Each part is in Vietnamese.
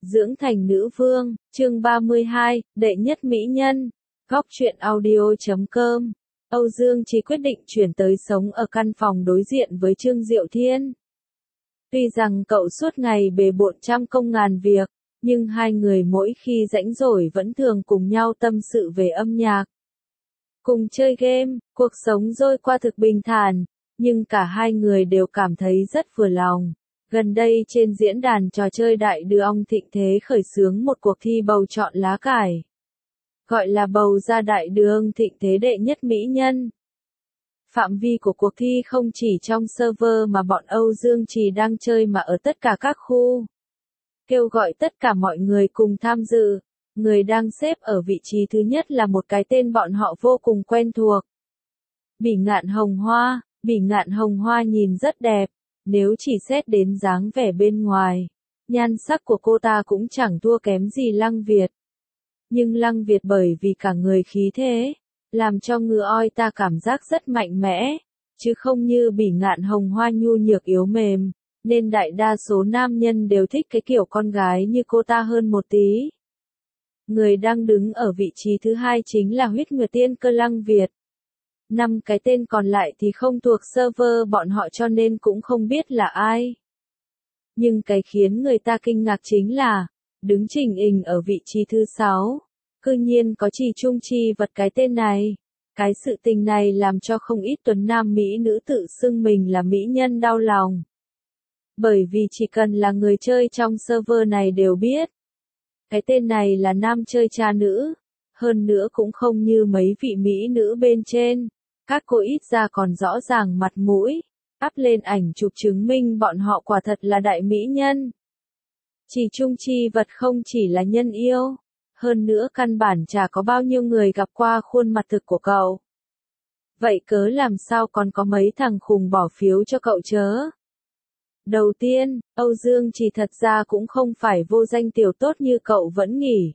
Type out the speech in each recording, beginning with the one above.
Dưỡng thành nữ vương, chương 32, đệ nhất mỹ nhân. Góc truyện audio.com. Âu Dương Chí quyết định chuyển tới sống ở căn phòng đối diện với Trương Diệu Thiên. Tuy rằng cậu suốt ngày bề bộn trăm công ngàn việc, nhưng hai người mỗi khi rảnh rỗi vẫn thường cùng nhau tâm sự về âm nhạc. Cùng chơi game, cuộc sống trôi qua thực bình thản, nhưng cả hai người đều cảm thấy rất vừa lòng. Gần đây trên diễn đàn trò chơi Đại Đưa Ong thịnh thế khởi xướng một cuộc thi bầu chọn lá cải. Gọi là bầu ra Đại Đưa Ong thịnh thế đệ nhất mỹ nhân. Phạm vi của cuộc thi không chỉ trong server mà bọn Âu Dương Chí đang chơi mà ở tất cả các khu. Kêu gọi tất cả mọi người cùng tham dự. Người đang xếp ở vị trí thứ nhất là một cái tên bọn họ vô cùng quen thuộc. Bỉ Ngạn Hồng Hoa. Bỉ Ngạn Hồng Hoa nhìn rất đẹp. Nếu chỉ xét đến dáng vẻ bên ngoài, nhan sắc của cô ta cũng chẳng thua kém gì Lăng Việt. Nhưng Lăng Việt bởi vì cả người khí thế, làm cho ngựa oi ta cảm giác rất mạnh mẽ, chứ không như Bỉ Ngạn Hồng Hoa nhu nhược yếu mềm, nên đại đa số nam nhân đều thích cái kiểu con gái như cô ta hơn một tí. Người đang đứng ở vị trí thứ hai chính là Huyết Nguyệt Tiên Cơ Lăng Việt. 5 cái tên còn lại thì không thuộc server bọn họ cho nên cũng không biết là ai. Nhưng cái khiến người ta kinh ngạc chính là, đứng chỉnh hình ở vị trí thứ 6, cư nhiên có Trì Trung Chi Vật cái tên này. Cái sự tình này làm cho không ít tuấn nam mỹ nữ tự xưng mình là mỹ nhân đau lòng. Bởi vì chỉ cần là người chơi trong server này đều biết. Cái tên này là nam chơi cha nữ. Hơn nữa cũng không như mấy vị mỹ nữ bên trên. Các cô ít ra còn rõ ràng mặt mũi, ắp lên ảnh chụp chứng minh bọn họ quả thật là đại mỹ nhân. Trì Trung Chi Vật không chỉ là nhân yêu, hơn nữa căn bản chả có bao nhiêu người gặp qua khuôn mặt thực của cậu. Vậy cớ làm sao còn có mấy thằng khùng bỏ phiếu cho cậu chớ? Đầu tiên, Âu Dương Chí thật ra cũng không phải vô danh tiểu tốt như cậu vẫn nghĩ.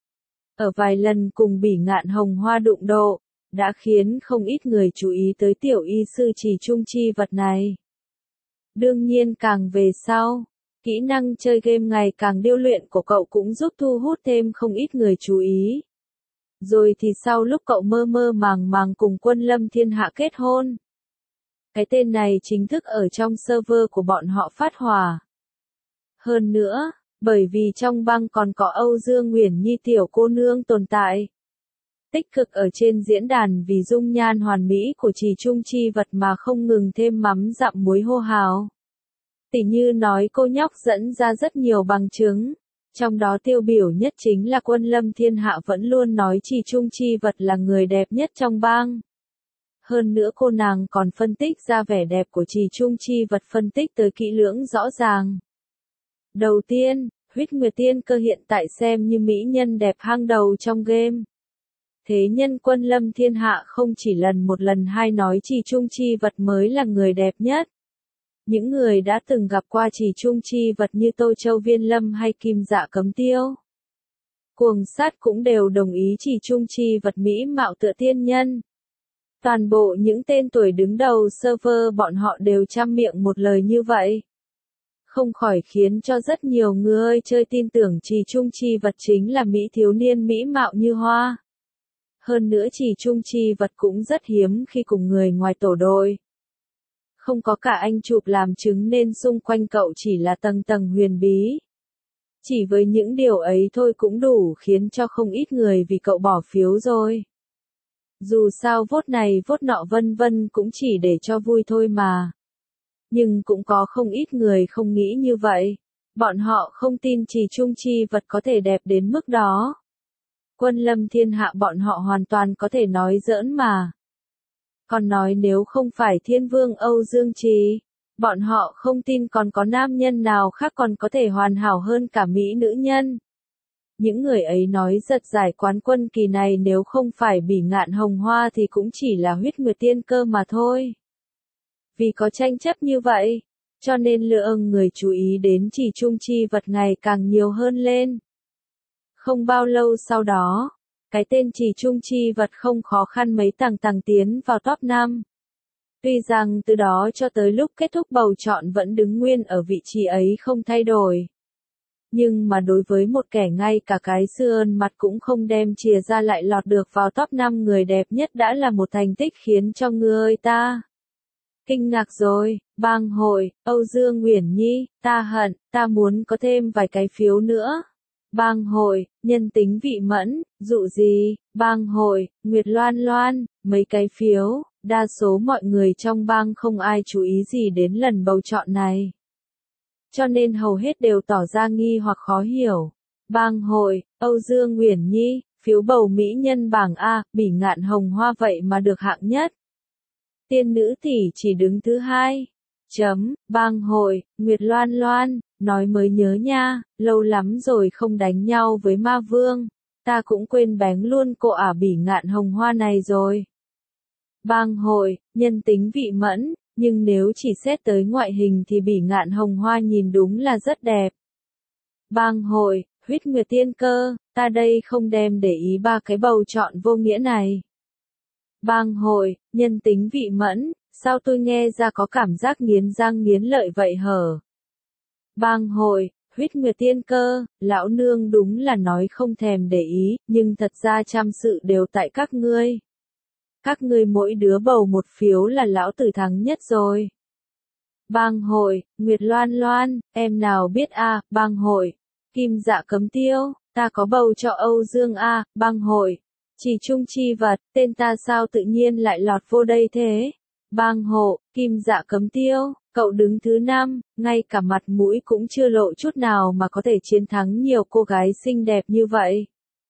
Ở vài lần cùng Bỉ Ngạn Hồng Hoa đụng độ, đã khiến không ít người chú ý tới tiểu y sư Trì Trung Chi Vật này. Đương nhiên càng về sau, kỹ năng chơi game ngày càng điêu luyện của cậu cũng giúp thu hút thêm không ít người chú ý. Rồi thì sau lúc cậu mơ mơ màng màng cùng Quân Lâm Thiên Hạ kết hôn. Cái tên này chính thức ở trong server của bọn họ phát hỏa. Hơn nữa, bởi vì trong băng còn có Âu Dương Nguyễn Nhi tiểu cô nương tồn tại. Tích cực ở trên diễn đàn vì dung nhan hoàn mỹ của Trì Trung Chi Vật mà không ngừng thêm mắm dặm muối hô hào. Tỉ như nói cô nhóc dẫn ra rất nhiều bằng chứng, trong đó tiêu biểu nhất chính là Quân Lâm Thiên Hạ vẫn luôn nói Trì Trung Chi Vật là người đẹp nhất trong bang. Hơn nữa cô nàng còn phân tích ra vẻ đẹp của Trì Trung Chi Vật phân tích tới kỹ lưỡng rõ ràng. Đầu tiên, Huyết Nguyệt Tiên Cơ hiện tại xem như mỹ nhân đẹp hang đầu trong game. Thế nhân Quân Lâm Thiên Hạ không chỉ lần một lần hai nói Trì Trung Chi Vật mới là người đẹp nhất. Những người đã từng gặp qua Trì Trung Chi Vật như Tô Châu Viên Lâm hay Kim Dạ Cấm Tiêu, Cuồng Sát cũng đều đồng ý Trì Trung Chi Vật mỹ mạo tựa tiên nhân. Toàn bộ những tên tuổi đứng đầu server bọn họ đều trăm miệng một lời như vậy. Không khỏi khiến cho rất nhiều người chơi tin tưởng Trì Trung Chi Vật chính là mỹ thiếu niên mỹ mạo như hoa. Hơn nữa Trì Trung Chi Vật cũng rất hiếm khi cùng người ngoài tổ đội. Không có cả anh chụp làm chứng nên xung quanh cậu chỉ là tầng tầng huyền bí. Chỉ với những điều ấy thôi cũng đủ khiến cho không ít người vì cậu bỏ phiếu rồi. Dù sao vote này vote nọ vân vân cũng chỉ để cho vui thôi mà. Nhưng cũng có không ít người không nghĩ như vậy. Bọn họ không tin Trì Trung Chi Vật có thể đẹp đến mức đó. Quân Lâm Thiên Hạ bọn họ hoàn toàn có thể nói giỡn mà. Còn nói nếu không phải Thiên Vương Âu Dương Chí, bọn họ không tin còn có nam nhân nào khác còn có thể hoàn hảo hơn cả mỹ nữ nhân. Những người ấy nói giật giải quán quân kỳ này nếu không phải Bỉ Ngạn Hồng Hoa thì cũng chỉ là Huyết Nguyệt Tiên Cơ mà thôi. Vì có tranh chấp như vậy, cho nên lượng người chú ý đến Trì Trung Chi Vật ngày càng nhiều hơn lên. Không bao lâu sau đó, cái tên Trì Trung Chi Vật không khó khăn mấy tàng tiến vào top 5. Tuy rằng từ đó cho tới lúc kết thúc bầu chọn vẫn đứng nguyên ở vị trí ấy không thay đổi. Nhưng mà đối với một kẻ ngay cả cái sườn mặt cũng không đem chìa ra lại lọt được vào top 5 người đẹp nhất đã là một thành tích khiến cho người ta kinh ngạc rồi. Bang hội, Âu Dương Uyển Nhi, ta hận, ta muốn có thêm vài cái phiếu nữa. Bang hội, nhân tính vị mẫn, dụ gì. Bang hội, Nguyệt Loan Loan, mấy cái phiếu. Đa số mọi người trong bang không ai chú ý gì đến lần bầu chọn này, cho nên hầu hết đều tỏ ra nghi hoặc khó hiểu. Bang hội, Âu Dương Uyển Nhi, phiếu bầu mỹ nhân bảng A, Bỉ Ngạn Hồng Hoa vậy mà được hạng nhất. Tiên nữ tỷ chỉ đứng thứ hai. Bang hội, Nguyệt Loan Loan, nói mới nhớ nha, lâu lắm rồi không đánh nhau với ma vương, ta cũng quên bén luôn cô ả Bỉ Ngạn Hồng Hoa này rồi. Bang hội, nhân tính vị mẫn, nhưng nếu chỉ xét tới ngoại hình thì Bỉ Ngạn Hồng Hoa nhìn đúng là rất đẹp. Bang hội, Huyết Nguyệt Tiên Cơ, ta đây không đem để ý ba cái bầu chọn vô nghĩa này. Bang hội, nhân tính vị mẫn, sao tôi nghe ra có cảm giác nghiến răng nghiến lợi vậy hở? Bang hội, Huyết Nguyệt Tiên Cơ, lão nương đúng là nói không thèm để ý, nhưng thật ra trăm sự đều tại các ngươi. Các ngươi mỗi đứa bầu một phiếu là lão tử thắng nhất rồi. Bang hội, Nguyệt Loan Loan, em nào biết a. Bang hội, Kim Dạ Cấm Tiêu, ta có bầu cho Âu Dương a. Bang hội, Chỉ Trung Chi Vật, tên ta sao tự nhiên lại lọt vô đây thế? Bang hộ, Kim Dạ Cấm Tiêu, cậu đứng thứ 5, ngay cả mặt mũi cũng chưa lộ chút nào mà có thể chiến thắng nhiều cô gái xinh đẹp như vậy.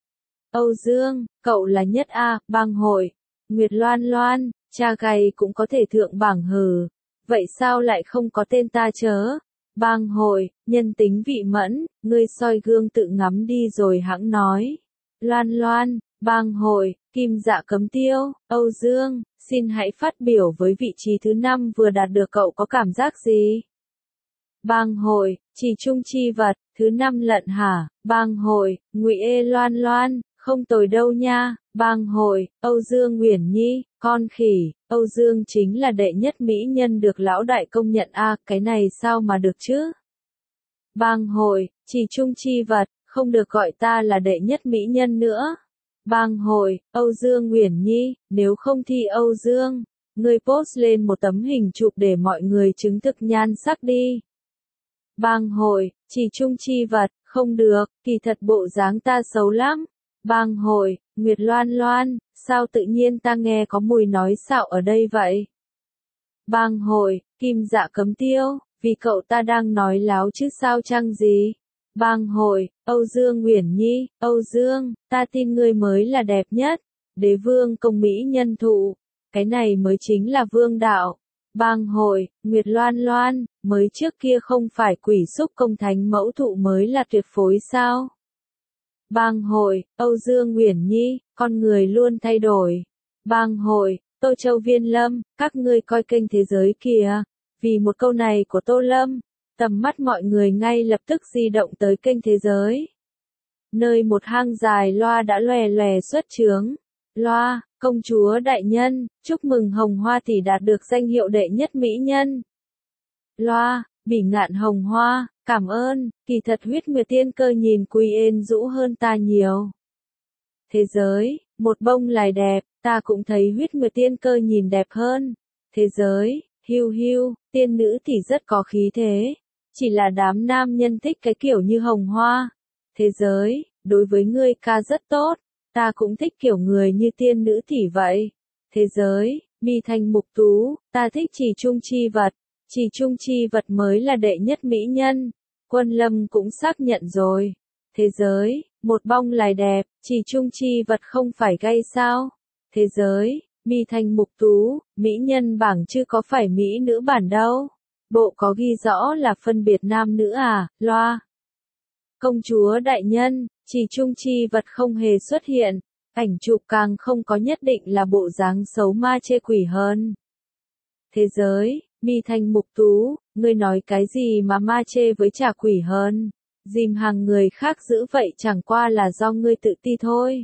Âu Dương, cậu là nhất a. Bang hội, Nguyệt Loan Loan, cha gầy cũng có thể thượng bảng hừ. Vậy sao lại không có tên ta chớ? Bang hội, nhân tính vị mẫn, ngươi soi gương tự ngắm đi rồi hẵng nói. Loan Loan, bang hội, Kim Dạ Cấm Tiêu, Âu Dương, xin hãy phát biểu với vị trí thứ 5 vừa đạt được cậu có cảm giác gì? Bang hội, Chỉ Trung Chi Vật, thứ 5 lận hả? Bang hội, Ngụy Ê Loan Loan, không tồi đâu nha. Bang hội, Âu Dương Uyển Nhi, con khỉ, Âu Dương chính là đệ nhất mỹ nhân được lão đại công nhận a, cái này sao mà được chứ? Bang hội, Chỉ Trung Chi Vật, không được gọi ta là đệ nhất mỹ nhân nữa. Bang hội, Âu Dương Uyển Nhi, nếu không thì Âu Dương, ngươi post lên một tấm hình chụp để mọi người chứng thực nhan sắc đi. Bang hội, Chỉ Trung Chi Vật, không được, kỳ thật bộ dáng ta xấu lắm. Bang hội, Nguyệt Loan Loan, sao tự nhiên ta nghe có mùi nói xạo ở đây vậy? Bang hội, Kim Dạ Cấm Tiêu, vì cậu ta đang nói láo chứ sao chăng gì? Bang hội, Âu Dương Uyển Nhi, Âu Dương, ta tin ngươi mới là đẹp nhất. Đế vương công mỹ nhân thụ, cái này mới chính là vương đạo. Bang hội, Nguyệt Loan Loan, mới trước kia không phải quỷ xúc công thánh mẫu thụ mới là tuyệt phối sao? Bang hội, Âu Dương Uyển Nhi, con người luôn thay đổi. Bang hội, Tô Châu Viên Lâm, các ngươi coi kênh thế giới kìa. Vì một câu này của Tô Lâm, tầm mắt mọi người ngay lập tức di động tới kênh thế giới. Nơi một hang dài loa đã lòe lòe xuất chướng. Loa, công chúa đại nhân, chúc mừng Hồng Hoa tỷ đạt được danh hiệu đệ nhất mỹ nhân. Loa, Bỉ Ngạn Hồng Hoa, cảm ơn, kỳ thật Huyết Nguyệt Tiên Cơ nhìn Quy ên dũ hơn ta nhiều. Thế giới, một bông lài đẹp, ta cũng thấy Huyết Nguyệt Tiên Cơ nhìn đẹp hơn. Thế giới, hiu hiu, tiên nữ thì rất có khí thế. Chỉ là đám nam nhân thích cái kiểu như Hồng Hoa. Thế giới, đối với ngươi ca rất tốt, ta cũng thích kiểu người như tiên nữ tỷ vậy. Thế giới, Mi Thanh Mục Tú, ta thích Chỉ Trung Chi Vật. Chỉ Trung Chi Vật mới là đệ nhất mỹ nhân. Quân Lâm cũng xác nhận rồi. Thế giới, một bông lài đẹp, Chỉ Trung Chi Vật không phải gay sao? Thế giới, Mi Thanh Mục Tú, mỹ nhân bảng chứ có phải mỹ nữ bản đâu. Bộ có ghi rõ là phân biệt nam nữ à, loa. Công chúa đại nhân, Chỉ Trung Chi Vật không hề xuất hiện. Ảnh chụp càng không có nhất định là bộ dáng xấu ma chê quỷ hơn. Thế giới, Mi Thanh Mục Tú, ngươi nói cái gì mà ma chê với chả quỷ hơn? Dìm hàng người khác giữ vậy chẳng qua là do ngươi tự ti thôi.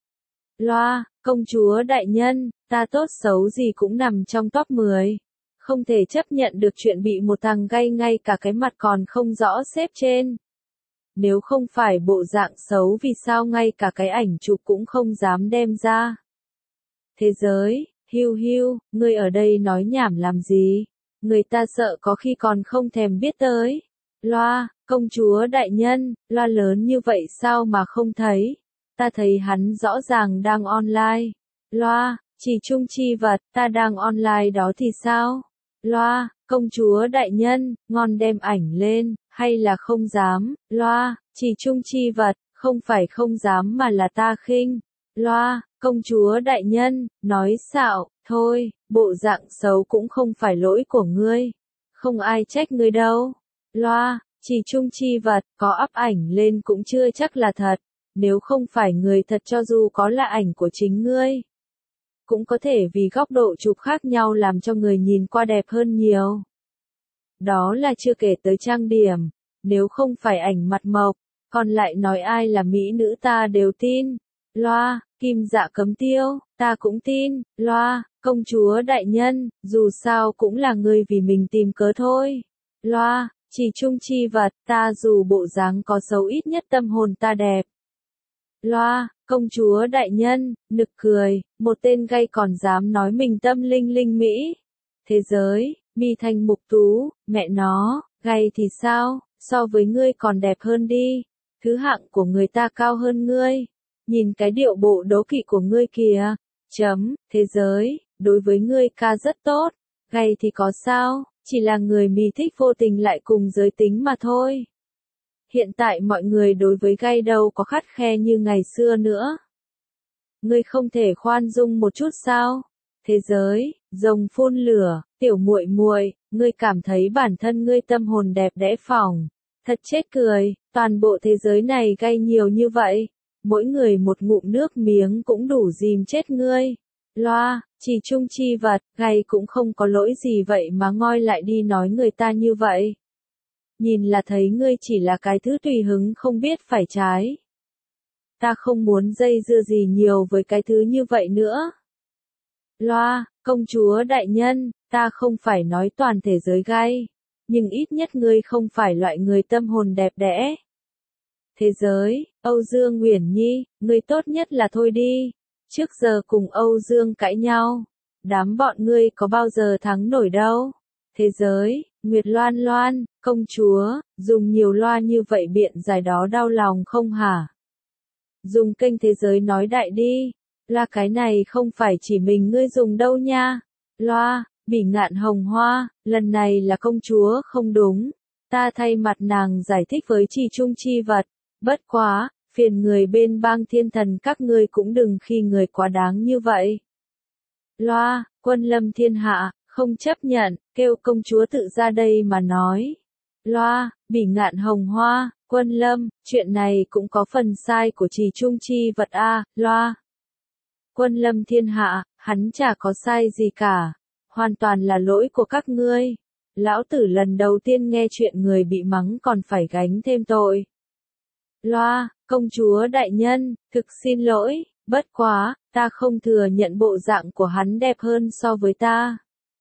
Loa, công chúa đại nhân, ta tốt xấu gì cũng nằm trong top 10. Không thể chấp nhận được chuyện bị một thằng gay ngay cả cái mặt còn không rõ xếp trên. Nếu không phải bộ dạng xấu vì sao ngay cả cái ảnh chụp cũng không dám đem ra. Thế giới, Hiu Hiu, ngươi ở đây nói nhảm làm gì? Người ta sợ có khi còn không thèm biết tới. Loa, công chúa đại nhân, loa lớn như vậy sao mà không thấy? Ta thấy hắn rõ ràng đang online. Loa, chỉ trung chi vật, ta đang online đó thì sao? Loa, công chúa đại nhân, ngon đem ảnh lên, hay là không dám? Loa, chỉ trung chi vật, không phải không dám mà là ta khinh. Loa, công chúa đại nhân, nói xạo, thôi, bộ dạng xấu cũng không phải lỗi của ngươi. Không ai trách ngươi đâu. Loa, chỉ trung chi vật, có up ảnh lên cũng chưa chắc là thật. Nếu không phải người thật cho dù có là ảnh của chính ngươi. Cũng có thể vì góc độ chụp khác nhau làm cho người nhìn qua đẹp hơn nhiều. Đó là chưa kể tới trang điểm. Nếu không phải ảnh mặt mộc, còn lại nói ai là mỹ nữ ta đều tin. Loa, kim dạ cấm tiêu, ta cũng tin. Loa, công chúa đại nhân, dù sao cũng là người vì mình tìm cớ thôi. Loa, chỉ trung chi vật, ta dù bộ dáng có xấu ít nhất tâm hồn ta đẹp. Loa, công chúa đại nhân, nực cười, một tên gay còn dám nói mình tâm linh linh mỹ. Thế giới, mi thanh mục tú, mẹ nó, gay thì sao, so với ngươi còn đẹp hơn đi. Thứ hạng của người ta cao hơn ngươi. Nhìn cái điệu bộ đố kỵ của ngươi kìa. Thế giới, đối với ngươi ca rất tốt. Gay thì có sao, chỉ là người mi thích vô tình lại cùng giới tính mà thôi. Hiện tại mọi người đối với gay đâu có khắt khe như ngày xưa nữa. Ngươi không thể khoan dung một chút sao? Thế giới, rồng phun lửa, tiểu muội muội, ngươi cảm thấy bản thân ngươi tâm hồn đẹp đẽ phỏng. Thật chết cười, toàn bộ thế giới này gay nhiều như vậy. Mỗi người một ngụm nước miếng cũng đủ dìm chết ngươi. Loa, chỉ trung chi vật, gay cũng không có lỗi gì vậy mà ngoi lại đi nói người ta như vậy. Nhìn là thấy ngươi chỉ là cái thứ tùy hứng không biết phải trái. Ta không muốn dây dưa gì nhiều với cái thứ như vậy nữa. Loa, công chúa đại nhân, ta không phải nói toàn thế giới gay. Nhưng ít nhất ngươi không phải loại người tâm hồn đẹp đẽ. Thế giới, Âu Dương Uyển Nhi, ngươi tốt nhất là thôi đi. Trước giờ cùng Âu Dương cãi nhau. Đám bọn ngươi có bao giờ thắng nổi đâu. Thế giới, Nguyệt Loan Loan, công chúa, dùng nhiều loa như vậy biện giải đó đau lòng không hả? Dùng kênh thế giới nói đại đi. Là cái này không phải chỉ mình ngươi dùng đâu nha. Loa, Bỉ Ngạn Hồng Hoa, lần này là công chúa không đúng. Ta thay mặt nàng giải thích với chỉ trung chi vật. Bất quá, phiền người bên bang thiên thần các ngươi cũng đừng khi người quá đáng như vậy. Loa, quân lâm thiên hạ, không chấp nhận, kêu công chúa tự ra đây mà nói. Loa, Bỉ Ngạn Hồng Hoa, quân lâm, chuyện này cũng có phần sai của trì trung chi vật a. Loa, quân lâm thiên hạ, hắn chả có sai gì cả. Hoàn toàn là lỗi của các ngươi. Lão tử lần đầu tiên nghe chuyện người bị mắng còn phải gánh thêm tội. Loa, công chúa đại nhân, thực xin lỗi, bất quá, ta không thừa nhận bộ dạng của hắn đẹp hơn so với ta.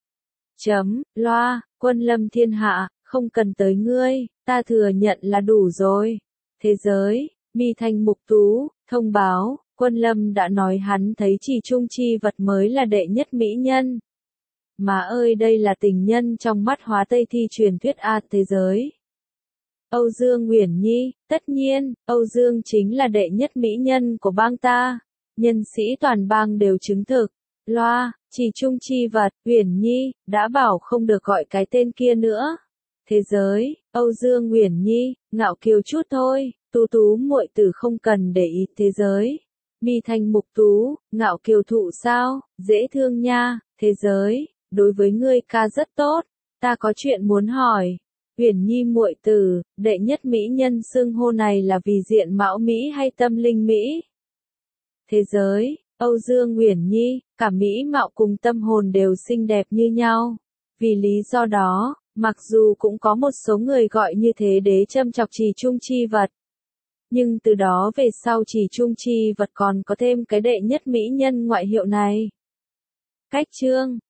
Loa, quân lâm thiên hạ, không cần tới ngươi, ta thừa nhận là đủ rồi. Thế giới, mi thanh mục tú, thông báo, quân lâm đã nói hắn thấy chỉ trung chi vật mới là đệ nhất mỹ nhân. Mà ơi đây là tình nhân trong mắt hóa Tây thi truyền thuyết a. Thế giới. Âu Dương Uyển Nhi, tất nhiên, Âu Dương chính là đệ nhất mỹ nhân của bang ta. Nhân sĩ toàn bang đều chứng thực. Loa, chỉ trung chi vật, Uyển Nhi, đã bảo không được gọi cái tên kia nữa. Thế giới, Âu Dương Uyển Nhi, ngạo kiều chút thôi, tú tú muội tử không cần để ý. Thế giới, mi thanh mục tú, ngạo kiều thụ sao, dễ thương nha. Thế giới, đối với ngươi ca rất tốt, ta có chuyện muốn hỏi. Uyển Nhi muội tử, đệ nhất mỹ nhân xưng hô này là vì diện mạo mỹ hay tâm linh mỹ? Thế giới, Âu Dương Uyển Nhi, cả mỹ mạo cùng tâm hồn đều xinh đẹp như nhau. Vì lý do đó, mặc dù cũng có một số người gọi như thế để châm chọc trì trung chi vật. Nhưng từ đó về sau trì trung chi vật còn có thêm cái đệ nhất mỹ nhân ngoại hiệu này. Cách chương